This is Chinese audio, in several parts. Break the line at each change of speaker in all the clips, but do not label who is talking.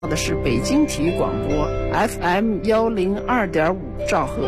的是北京体育广播 FM102.5兆赫。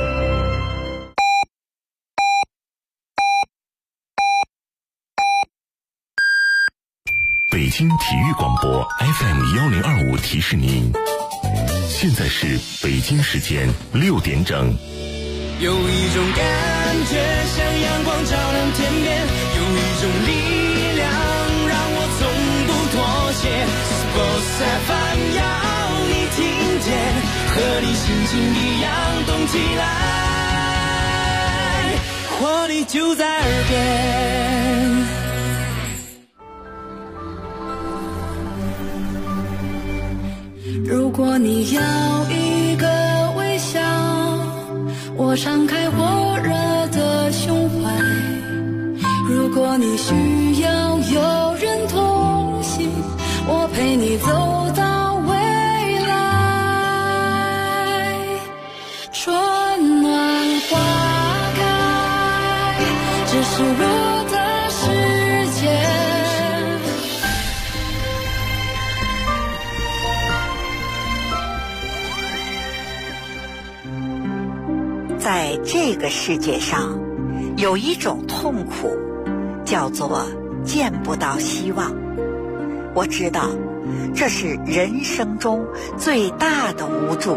北京体育广播 FM1025提示您，现在是北京时间6点整。
有一种感觉像阳光照亮天边，有一种力量让我从不妥协。Sports FM 要你听见，和你心情一样动起来，活力就在耳边。
如果你要一个微笑，我敞开火热的胸怀；如果你需要有人同行，我陪你走到未来。春暖花开，这是我的世界。
在这个世界上，有一种痛苦，叫做见不到希望。我知道，这是人生中最大的无助。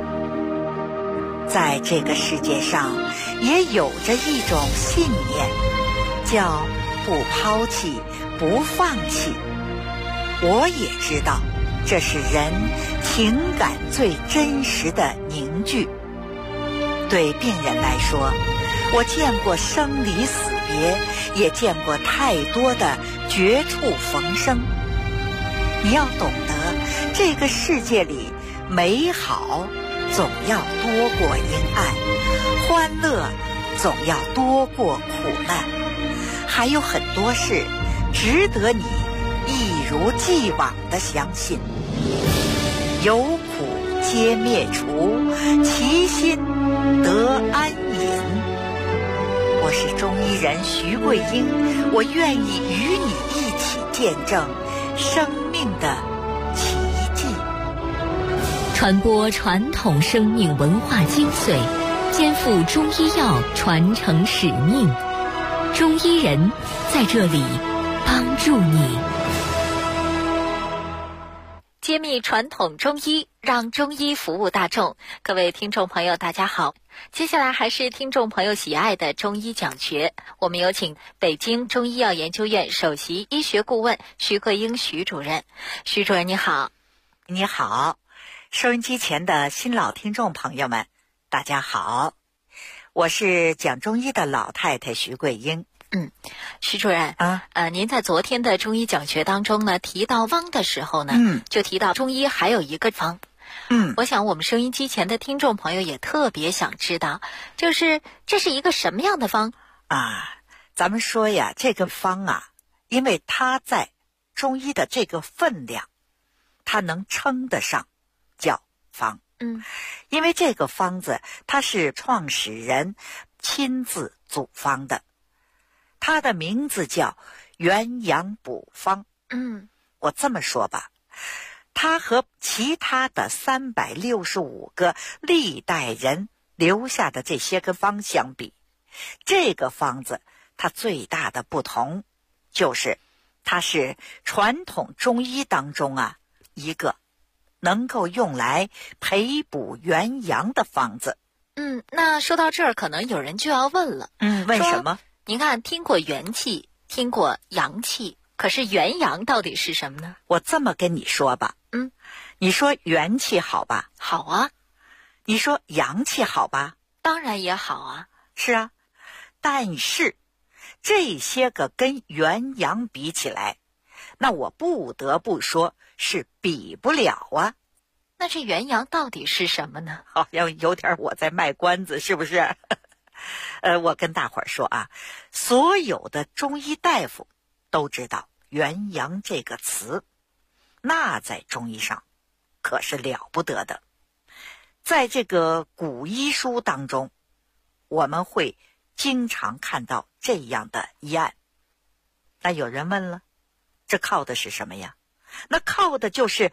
在这个世界上，也有着一种信念，叫不抛弃，不放弃。我也知道，这是人情感最真实的凝聚。对病人来说，我见过生离死别，也见过太多的绝处逢生。你要懂得，这个世界里美好总要多过阴暗，欢乐总要多过苦难，还有很多事值得你一如既往地相信。有苦皆灭除，其心得安隐。我是中医人徐桂英，我愿意与你一起见证生命的奇迹，
传播传统生命文化精髓，肩负中医药传承使命。中医人在这里帮助你，揭秘传统中医，让中医服务大众。各位听众朋友大家好，接下来还是听众朋友喜爱的中医讲学，我们有请北京中医药研究院首席医学顾问徐桂英徐主任。徐主任你好。
你好，收音机前的新老听众朋友们大家好，我是讲中医的老太太徐桂英。
徐主任您在昨天的中医讲学当中呢，提到方的时候呢，就提到中医还有一个方。我想我们收音机前的听众朋友也特别想知道，就是这是一个什么样的方
啊？咱们说呀，这个方啊，因为它在中医的这个分量，它能称得上叫方。因为这个方子它是创始人亲自组方的，它的名字叫元阳补方。我这么说吧，它和其他的365个历代人留下的这些个方相比，这个方子它最大的不同就是它是传统中医当中一个能够用来培补元阳的方子。
那说到这儿，可能有人就要问了。
为什么？
您看，听过元气，听过阳气，可是元阳到底是什么呢？
我这么跟你说吧，你说元气好吧？
好啊。
你说阳气好吧？
当然也好啊。
是啊，但是这些个跟元阳比起来，那我不得不说是比不了啊。
那这元阳到底是什么呢？
好像有点我在卖关子，是不是？我跟大伙儿说所有的中医大夫都知道元阳这个词，那在中医上可是了不得的。在这个古医书当中，我们会经常看到这样的医案。那有人问了，这靠的是什么呀？那靠的就是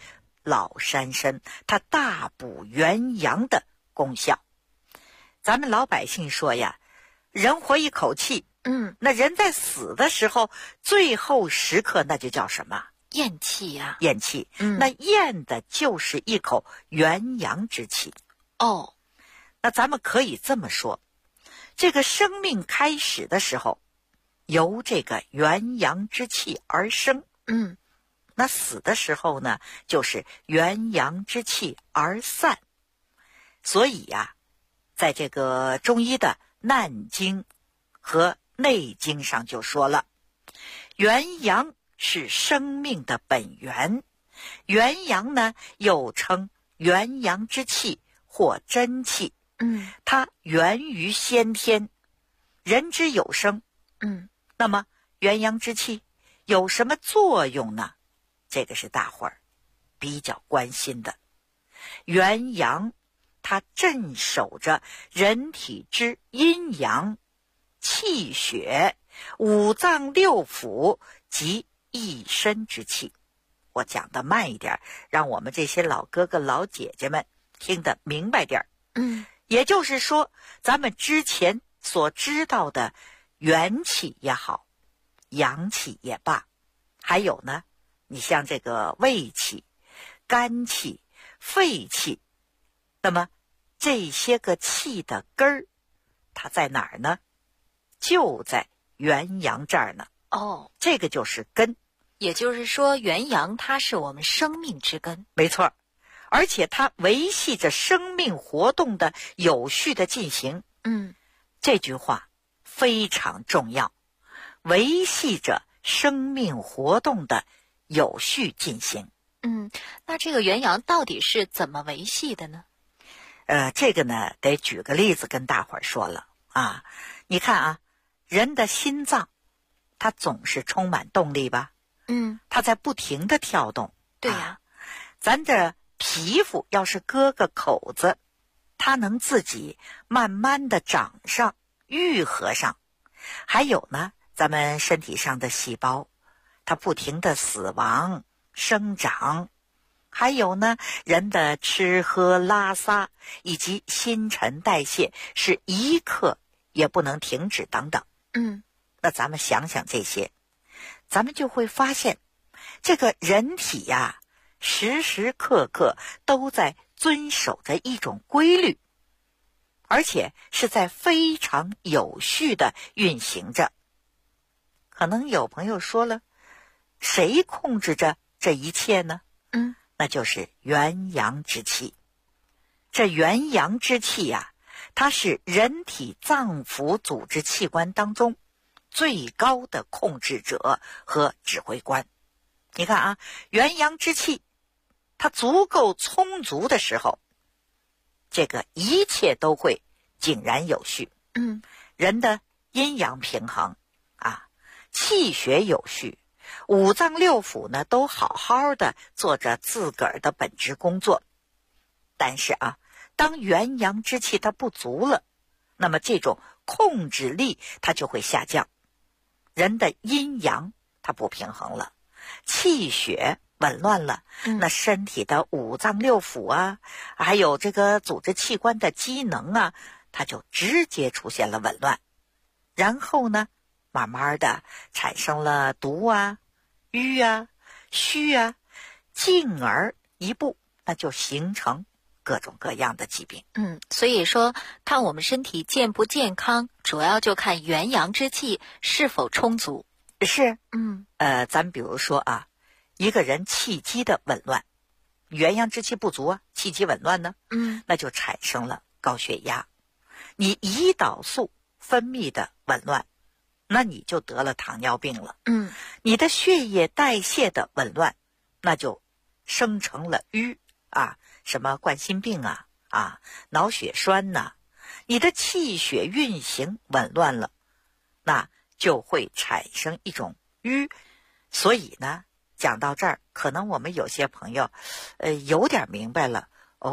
老山参，它大补元阳的功效。咱们老百姓说呀，人活一口气，那人在死的时候，最后时刻那就叫什么？
咽气呀。
咽气。那咽的就是一口元阳之气。
哦，
那咱们可以这么说，这个生命开始的时候，由这个元阳之气而生。那死的时候呢，就是元阳之气而散。所以呀，在这个中医的难经和内经上就说了，元阳是生命的本源，元阳呢又称元阳之气或真气。它源于先天，人之有生。那么元阳之气有什么作用呢？这个是大伙儿比较关心的。元阳它镇守着人体之阴阳、气血、五脏六腑及一身之气。我讲的慢一点，让我们这些老哥哥老姐姐们听得明白点。也就是说，咱们之前所知道的元气也好，阳气也罢，还有呢，你像这个胃气、肝气、肺气，那么这些个气的根儿，它在哪儿呢？就在元阳这儿呢。这个就是根。
也就是说，元阳它是我们生命之根。
没错，而且它维系着生命活动的有序的进行。这句话非常重要，维系着生命活动的有序进行。
那这个元阳到底是怎么维系的呢？
这个呢，得举个例子跟大伙儿说了啊。你看啊，人的心脏，它总是充满动力吧？它在不停地跳动。
对呀。
咱这皮肤要是割个口子，它能自己慢慢地长上、愈合上。还有呢，咱们身体上的细胞，它不停地死亡、生长。还有呢，人的吃喝拉撒以及新陈代谢是一刻也不能停止等等。那咱们想想这些，咱们就会发现，这个人体呀，时时刻刻都在遵守着一种规律，而且是在非常有序的运行着。可能有朋友说了，谁控制着这一切呢？那就是元阳之气。这元阳之气呀，它是人体脏腑组织器官当中最高的控制者和指挥官。你看啊，元阳之气它足够充足的时候，这个一切都会井然有序。人的阴阳平衡啊，气血有序，五脏六腑呢都好好的做着自个儿的本职工作。但是啊，当元阳之气它不足了，那么这种控制力它就会下降。人的阴阳它不平衡了，气血紊乱了，那身体的五脏六腑啊，还有这个组织器官的机能啊，它就直接出现了紊乱。然后呢，慢慢的产生了毒啊、瘀啊、虚啊，进而一步那就形成各种各样的疾病。
所以说看我们身体健不健康，主要就看元阳之气是否充足。
是。咱比如说啊，一个人气机的紊乱，元阳之气不足啊，气机紊乱呢，那就产生了高血压。你胰岛素分泌的紊乱，那你就得了糖尿病了。你的血液代谢的紊乱，那就生成了瘀啊，什么冠心病啊，脑血栓呐。你的气血运行紊乱了，那就会产生一种瘀。所以呢，讲到这儿，可能我们有些朋友有点明白了。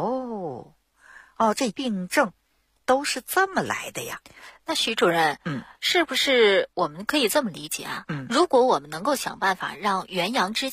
这病症都是这么来的呀。
那徐主任，是不是我们可以这么理解啊？如果我们能够想办法让元阳之气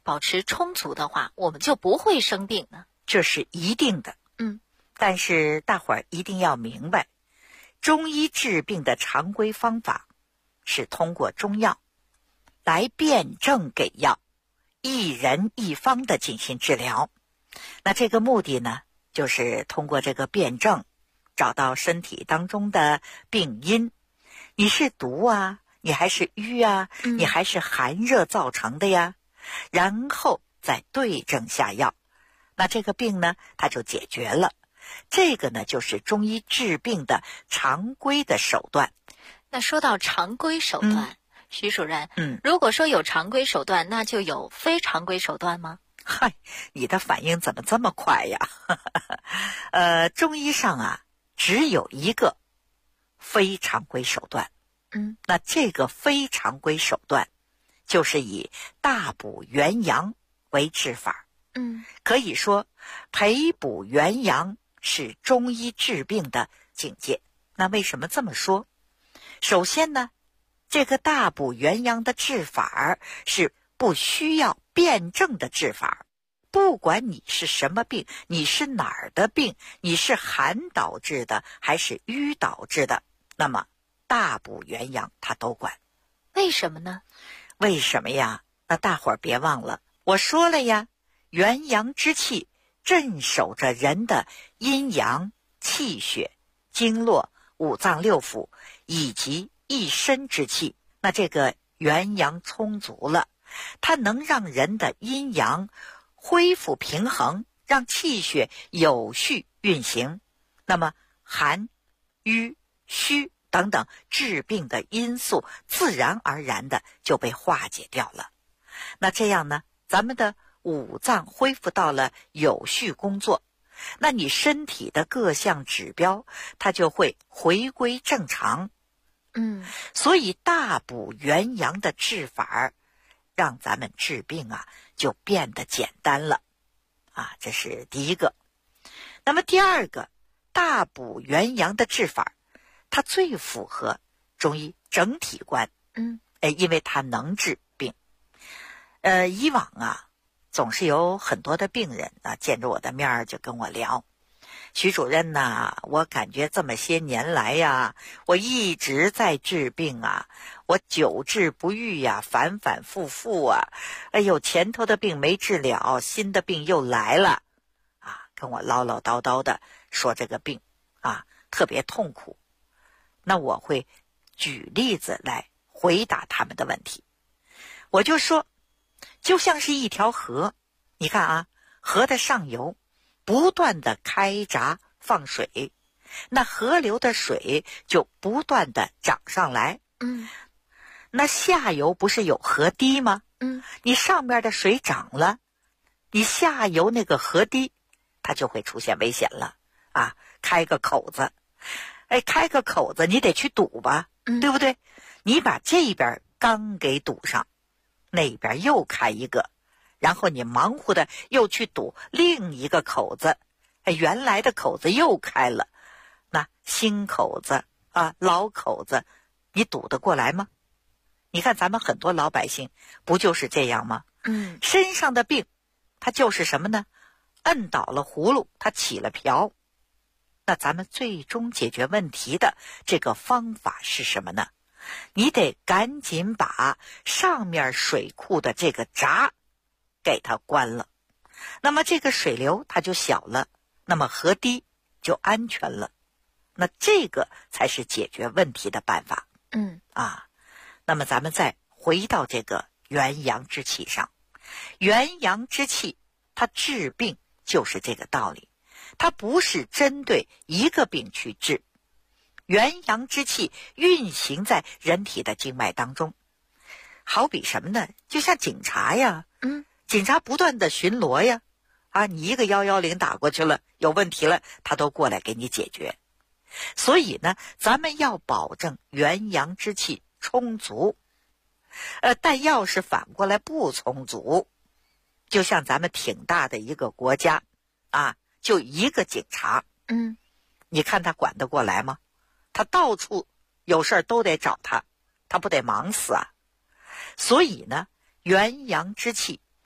保持充足的话，我们就不会生病呢？
这是一定的。但是大伙儿一定要明白，中医治病的常规方法是通过中药来辨证给药，一人一方的进行治疗。那这个目的呢，就是通过这个辨证，找到身体当中的病因，你是毒啊，你还是瘀啊，你还是寒热造成的呀，然后再对症下药，那这个病呢，它就解决了。这个呢，就是中医治病的常规的手段。
那说到常规手段，徐主任，如果说有常规手段，那就有非常规手段吗？
嗨，你的反应怎么这么快呀？中医上啊，只有一个非常规手段。那这个非常规手段，就是以大补元阳为治法。可以说，培补元阳是中医治病的境界。那为什么这么说？首先呢，这个大补元阳的治法是不需要辩证的治法。不管你是什么病，你是哪儿的病，你是寒导致的还是瘀导致的，那么大补元阳它都管。
为什么呢？
为什么呀？那大伙儿别忘了，我说了呀，元阳之气镇守着人的阴阳、气血、经络、五脏六腑以及一身之气。那这个元阳充足了，它能让人的阴阳恢复平衡，让气血有序运行。那么寒、瘀、虚等等治病的因素自然而然的就被化解掉了。那这样呢，咱们的五脏恢复到了有序工作，那你身体的各项指标它就会回归正常。所以大补元阳的治法让咱们治病啊就变得简单了啊，这是第一个。那么第二个，大补元阳的治法它最符合中医整体观。因为它能治病。以往啊总是有很多的病人啊见着我的面儿就跟我聊，徐主任呐，我感觉这么些年来呀，我一直在治病啊，我久治不愈呀，反反复复啊，哎呦，前头的病没治了，新的病又来了啊，跟我唠唠叨叨的说这个病啊特别痛苦。那我会举例子来回答他们的问题。我就说，就像是一条河，你看啊，河的上游不断的开闸放水，那河流的水就不断的涨上来。那下游不是有河堤吗？你上面的水涨了，你下游那个河堤它就会出现危险了啊，开个口子。开个口子你得去堵吧，对不对？你把这边刚给堵上，那边又开一个，然后你忙活的又去堵另一个口子，原来的口子又开了，那新口子啊，老口子你堵得过来吗？你看咱们很多老百姓不就是这样吗？身上的病它就是什么呢？摁倒了葫芦它起了瓢。那咱们最终解决问题的这个方法是什么呢？你得赶紧把上面水库的这个闸给它关了，那么这个水流它就小了，那么河堤就安全了。那这个才是解决问题的办法。那么咱们再回到这个元阳之气上，元阳之气它治病就是这个道理，它不是针对一个病去治。元阳之气运行在人体的经脉当中，好比什么呢？就像警察呀，警察不断的巡逻呀，啊，你一个110打过去了，有问题了，他都过来给你解决。所以呢，咱们要保证元阳之气充足。但要是反过来不充足，就像咱们挺大的一个国家啊，就一个警察，你看他管得过来吗？他到处有事都得找他，他不得忙死啊？所以呢，元阳之气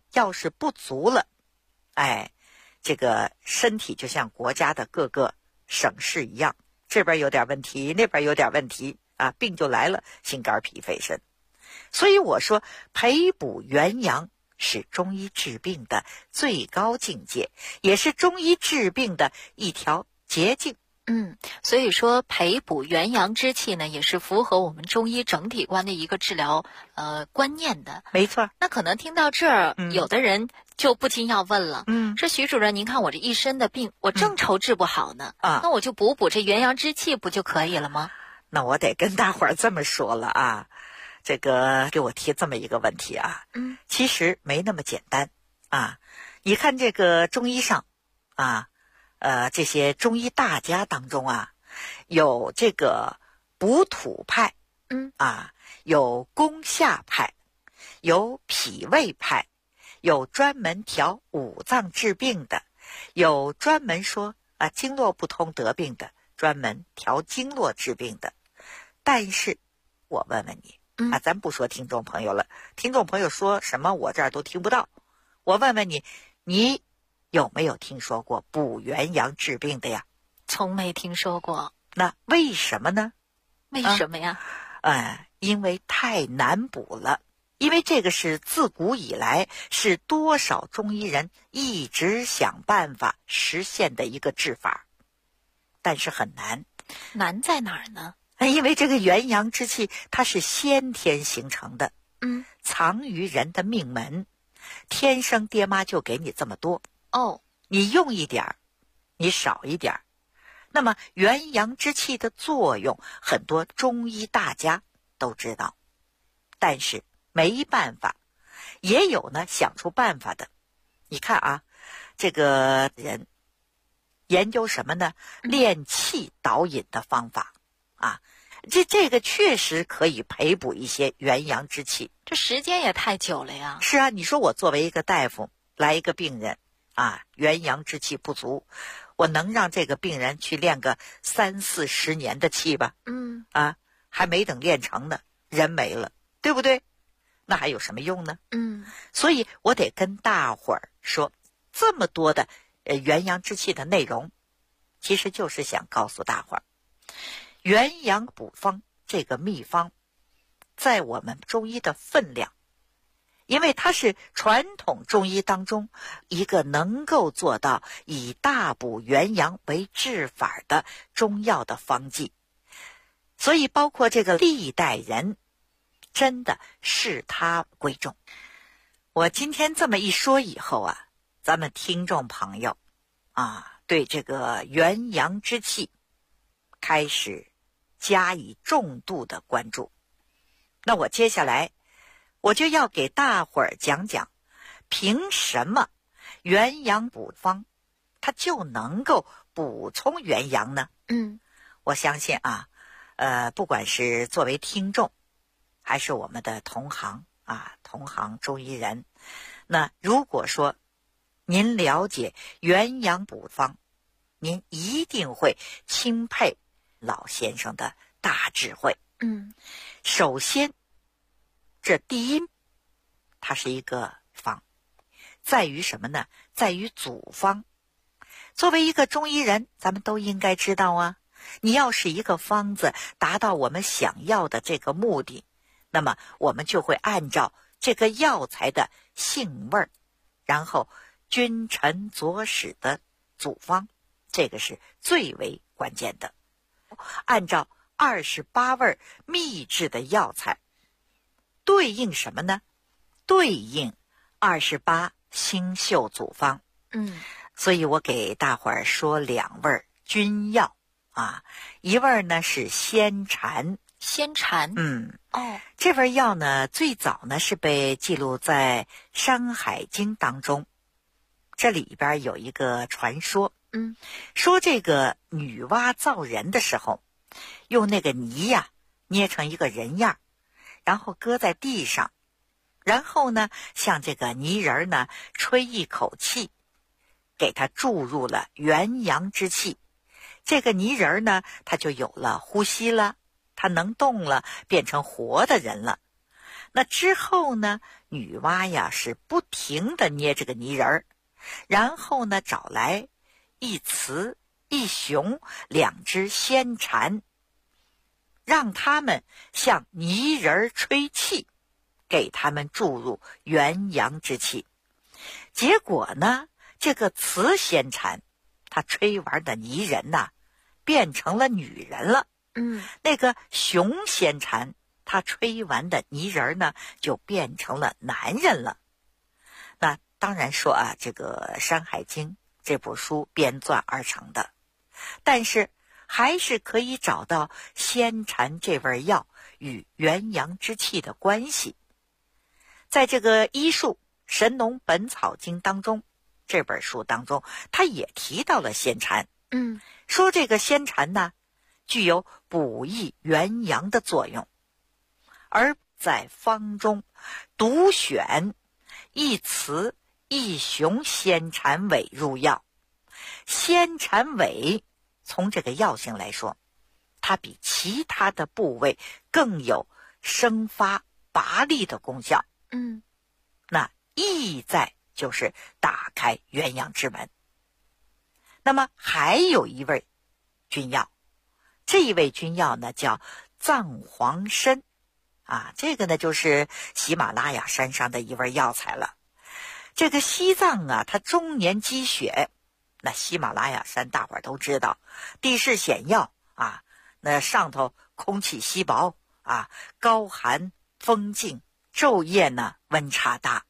要是不足了，这个身体就像国家的各个省市一样，这边有点问题，那边有点问题啊，病就来了，心肝脾肺肾。所以我说培补元阳是中医治病的最高境界，也是中医治病的一条捷径。
所以说培补元阳之气呢，也是符合我们中医整体观的一个治疗观念的。
没错。
那可能听到这儿，有的人就不禁要问了，说徐主任，您看我这一身的病，我正愁治不好呢，那我就补这元阳之气不就可以了吗？
那我得跟大伙儿这么说了啊，这个给我提这么一个问题啊，其实没那么简单啊。你看这个中医上啊，这些中医大家当中啊，有这个补土派，有攻下派，有脾胃派，有专门调五脏治病的，有专门说经络不通得病的，专门调经络治病的。但是我问问你咱不说听众朋友了，听众朋友说什么我这儿都听不到。我问问你，你有没有听说过补元阳治病的呀？
从没听说过。
那为什么呢？
为什么呀？
因为太难补了。因为这个是自古以来是多少中医人一直想办法实现的一个治法，但是很难。
难在哪儿呢？
因为这个元阳之气它是先天形成的，藏于人的命门，天生爹妈就给你这么多你用一点儿，你少一点儿。那么元阳之气的作用，很多中医大家都知道，但是没办法。也有呢想出办法的。你看啊，这个人研究什么呢？练气导引的方法这个确实可以培补一些元阳之气。
这时间也太久了呀。
是啊，你说我作为一个大夫，来一个病人元阳之气不足，我能让这个病人去练个30-40年的气吧？还没等练成呢，人没了，对不对？那还有什么用呢？所以我得跟大伙儿说，这么多的元阳之气的内容，其实就是想告诉大伙儿，元阳补方这个秘方在我们中医的分量，因为它是传统中医当中一个能够做到以大补元阳为治法的中药的方剂，所以包括这个历代人真的视它为重。我今天这么一说以后咱们听众朋友对这个元阳之气开始加以重度的关注。那我接下来我就要给大伙儿讲讲，凭什么元阳补方它就能够补充元阳呢？我相信不管是作为听众还是我们的同行中医人，那如果说您了解元阳补方，您一定会钦佩老先生的大智慧。首先这第一，它是一个方，在于什么呢？在于组方。作为一个中医人，咱们都应该知道你要是一个方子达到我们想要的这个目的，那么我们就会按照这个药材的性味，然后君臣佐使的组方，这个是最为关键的。按照28味秘制的药材，对应什么呢？对应28星宿组方。所以我给大伙儿说2味君药一味呢是仙蝉。
仙蝉
这味药呢最早呢是被记录在《山海经》当中。这里边有一个传说，说这个女娲造人的时候，用那个泥捏成一个人样，然后搁在地上，然后呢向这个泥人呢吹一口气，给它注入了元阳之气。这个泥人呢他就有了呼吸了，他能动了，变成活的人了。那之后呢， 女娲呀是不停地捏这个泥人儿，然后呢找来一雌一雄2只仙蝉，让他们向泥人吹气，给他们注入元阳之气。结果呢，这个雌仙蝉它吹完的泥人呐，变成了女人了。那个雄仙蝉它吹完的泥人呢，就变成了男人了。那当然说啊，这个《山海经》这部书编撰而成的，但是还是可以找到仙蝉这味药与元阳之气的关系。在这个医术《神农本草经》当中，这本书当中，他也提到了仙蝉。说这个仙蝉呢，具有补益元阳的作用，而在方中独选一雌一雄仙蝉尾入药。仙蝉尾从这个药性来说，它比其他的部位更有生发拔力的功效。那意在就是打开元阳之门。那么还有一味君药，这一味君药呢叫藏黄参啊，这个呢就是喜马拉雅山上的一味药材了。这个西藏啊，它终年积雪，那喜马拉雅山大伙儿都知道，地势险要啊，那上头空气稀薄啊，高寒风静，昼夜呢温差大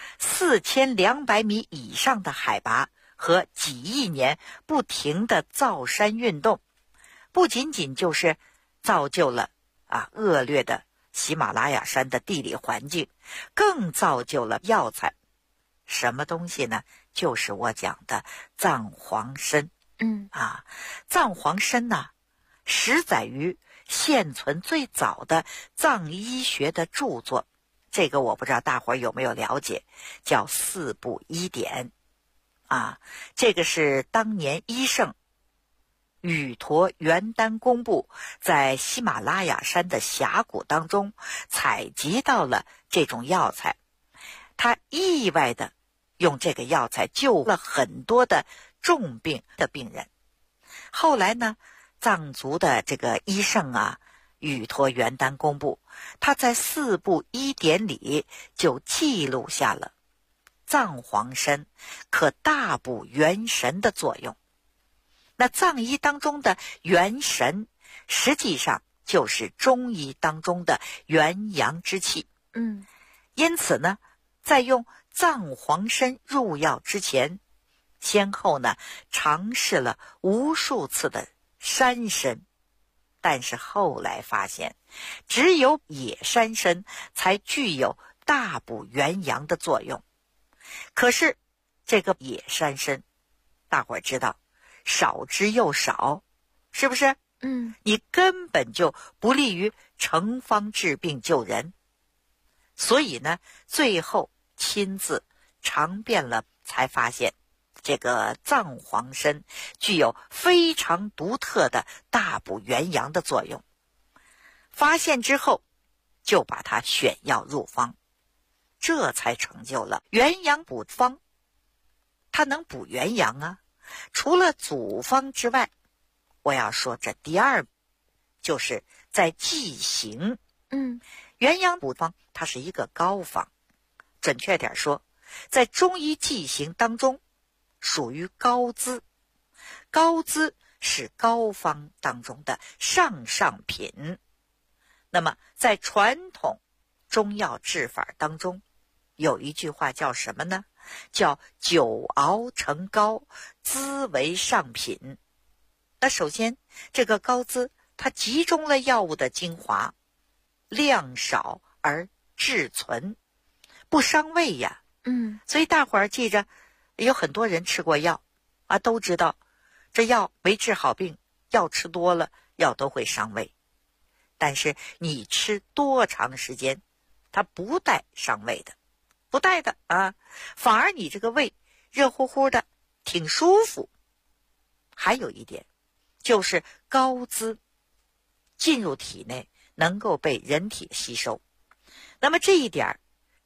，4200米以上的海拔和几亿年不停的造山运动，不仅仅就是造就了恶劣的喜马拉雅山的地理环境，更造就了药材。什么东西呢？就是我讲的藏黄参。藏黄参呢，始载于现存最早的藏医学的著作，这个我不知道大伙儿有没有了解，叫《四部医典》这个是当年医圣宇陀元丹公部在喜马拉雅山的峡谷当中采集到了这种药材，他意外的用这个药材救了很多的重病的病人。后来呢，藏族的这个医圣宇陀元丹公部，他在《四部医典》里就记录下了藏黄参可大补元神的作用。那藏医当中的元神，实际上就是中医当中的元阳之气。因此呢，在用藏黄参入药之前，先后呢尝试了无数次的山参，但是后来发现，只有野山参才具有大补元阳的作用。可是这个野山参，大伙儿知道，少之又少，是不是？你根本就不利于成方治病救人。所以呢，最后亲自尝遍了，才发现这个藏黄参具有非常独特的大补元阳的作用。发现之后，就把它选药入方，这才成就了元阳补方。它能补元阳除了祖方之外，我要说这第二，就是在剂型。元阳补方它是一个膏方，准确点说，在中医剂型当中属于膏滋。膏滋是膏方当中的上品。那么在传统中药治法当中，有一句话叫什么呢？叫久熬成膏，滋为上品。那首先这个膏滋它集中了药物的精华，量少而质存，不伤胃呀。所以大伙儿记着，有很多人吃过药都知道这药没治好病，药吃多了药都会伤胃。但是你吃多长时间，它不带伤胃的，不带的反而你这个胃热乎乎的，挺舒服。还有一点就是膏滋进入体内能够被人体吸收，那么这一点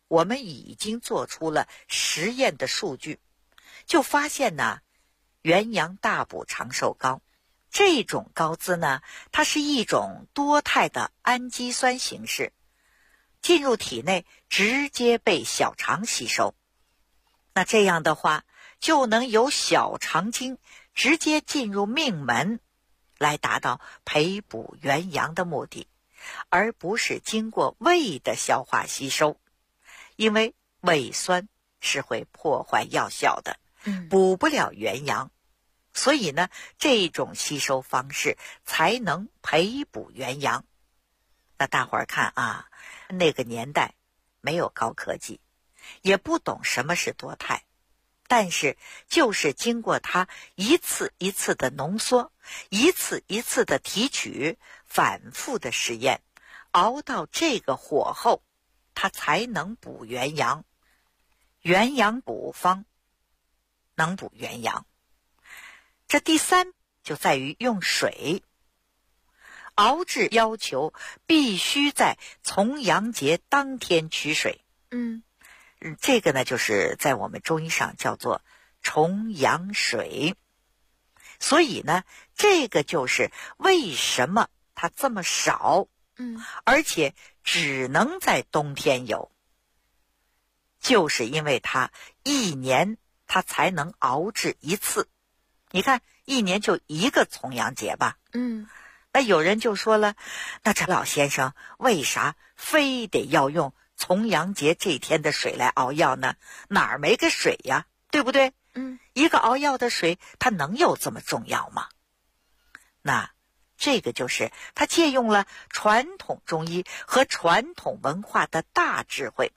我们已经做出了实验的数据，就发现呢，元阳大补长寿膏这种膏滋呢，它是一种多肽的氨基酸形式，进入体内直接被小肠吸收。那这样的话，就能由小肠经直接进入命门，来达到培补元阳的目的，而不是经过胃的消化吸收。因为胃酸是会破坏药效的，补不了元阳，所以呢，这种吸收方式才能培补元阳。那大伙儿看啊，那个年代没有高科技，也不懂什么是多肽，但是就是经过它一次一次的浓缩，一次一次的提取，反复的实验，熬到这个火候，它才能补元阳。元阳补方能补元阳。这第三就在于用水。熬制要求必须在重阳节当天取水。这个呢，就是在我们中医上叫做重阳水。所以呢，这个就是为什么它这么少，而且只能在冬天有，就是因为它一年它才能熬制一次。你看，一年就一个重阳节吧。那有人就说了，那这老先生为啥非得要用重阳节这天的水来熬药呢？哪儿没个水呀，对不对？一个熬药的水，它能有这么重要吗？那这个就是他借用了传统中医和传统文化的大智慧。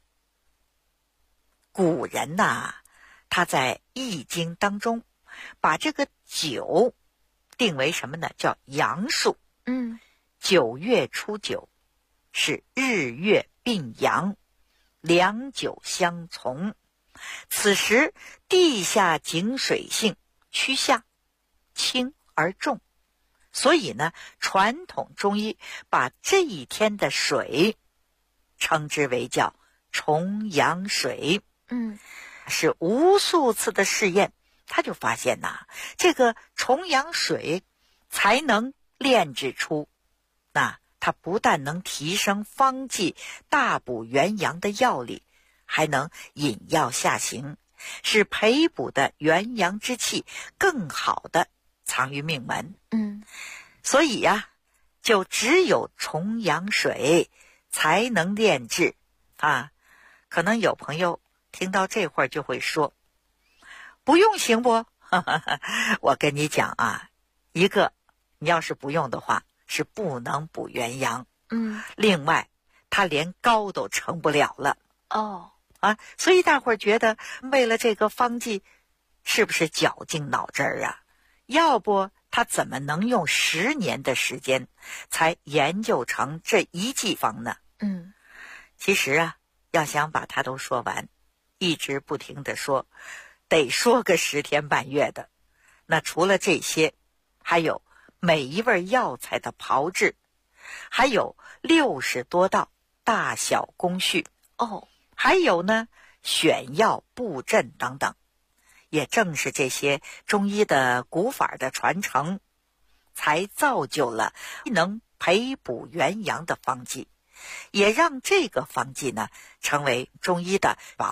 古人呐，他在易经当中把这个9定为什么呢？叫阳数。9月初9是日月并阳，两九相从。此时地下井水性趋下，轻而重，所以呢，传统中医把这一天的水称之为叫重阳水。是无数次的试验，他就发现呐，这个重阳水才能炼制出，那它不但能提升方剂大补元阳的药力，还能引药下行，使培补的元阳之气更好的藏于命门。所以呀，就只有重阳水才能炼制啊。可能有朋友听到这会儿就会说，不用行不？我跟你讲啊，一个你要是不用的话，是不能补元阳。另外它连膏都成不了了。所以大伙儿觉得为了这个方剂是不是绞尽脑汁儿啊？要不他怎么能用10年的时间才研究成这一剂方呢？其实啊，要想把它都说完，一直不停地说，得说个10天半月的。那除了这些，还有每一味药材的炮制，还有60多道大小工序，还有呢选药布阵等等。也正是这些中医的古法的传承，才造就了能培补元阳的方剂，也让这个方剂呢成为中医的宝